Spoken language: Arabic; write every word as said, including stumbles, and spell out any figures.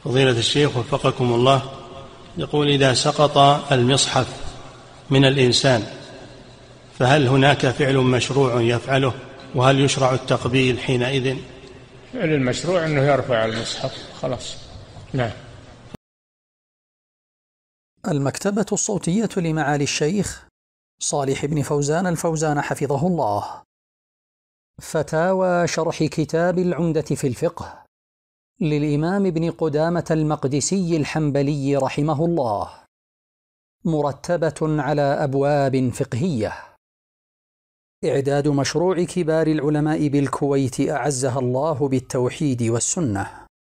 فضيلة الشيخ وفقكم الله، يقول: إذا سقط المصحف من الإنسان فهل هناك فعل مشروع يفعله؟ وهل يشرع التقبيل حينئذ؟ فعل المشروع أنه يرفع المصحف خلاص. نعم. المكتبة الصوتية لمعالي الشيخ صالح بن فوزان الفوزان حفظه الله. فتاوى شرح كتاب العمدة في الفقه للإمام ابن قدامة المقدسي الحنبلي رحمه الله، مرتبة على أبواب فقهية. إعداد مشروع كبار العلماء بالكويت أعزها الله بالتوحيد والسنة.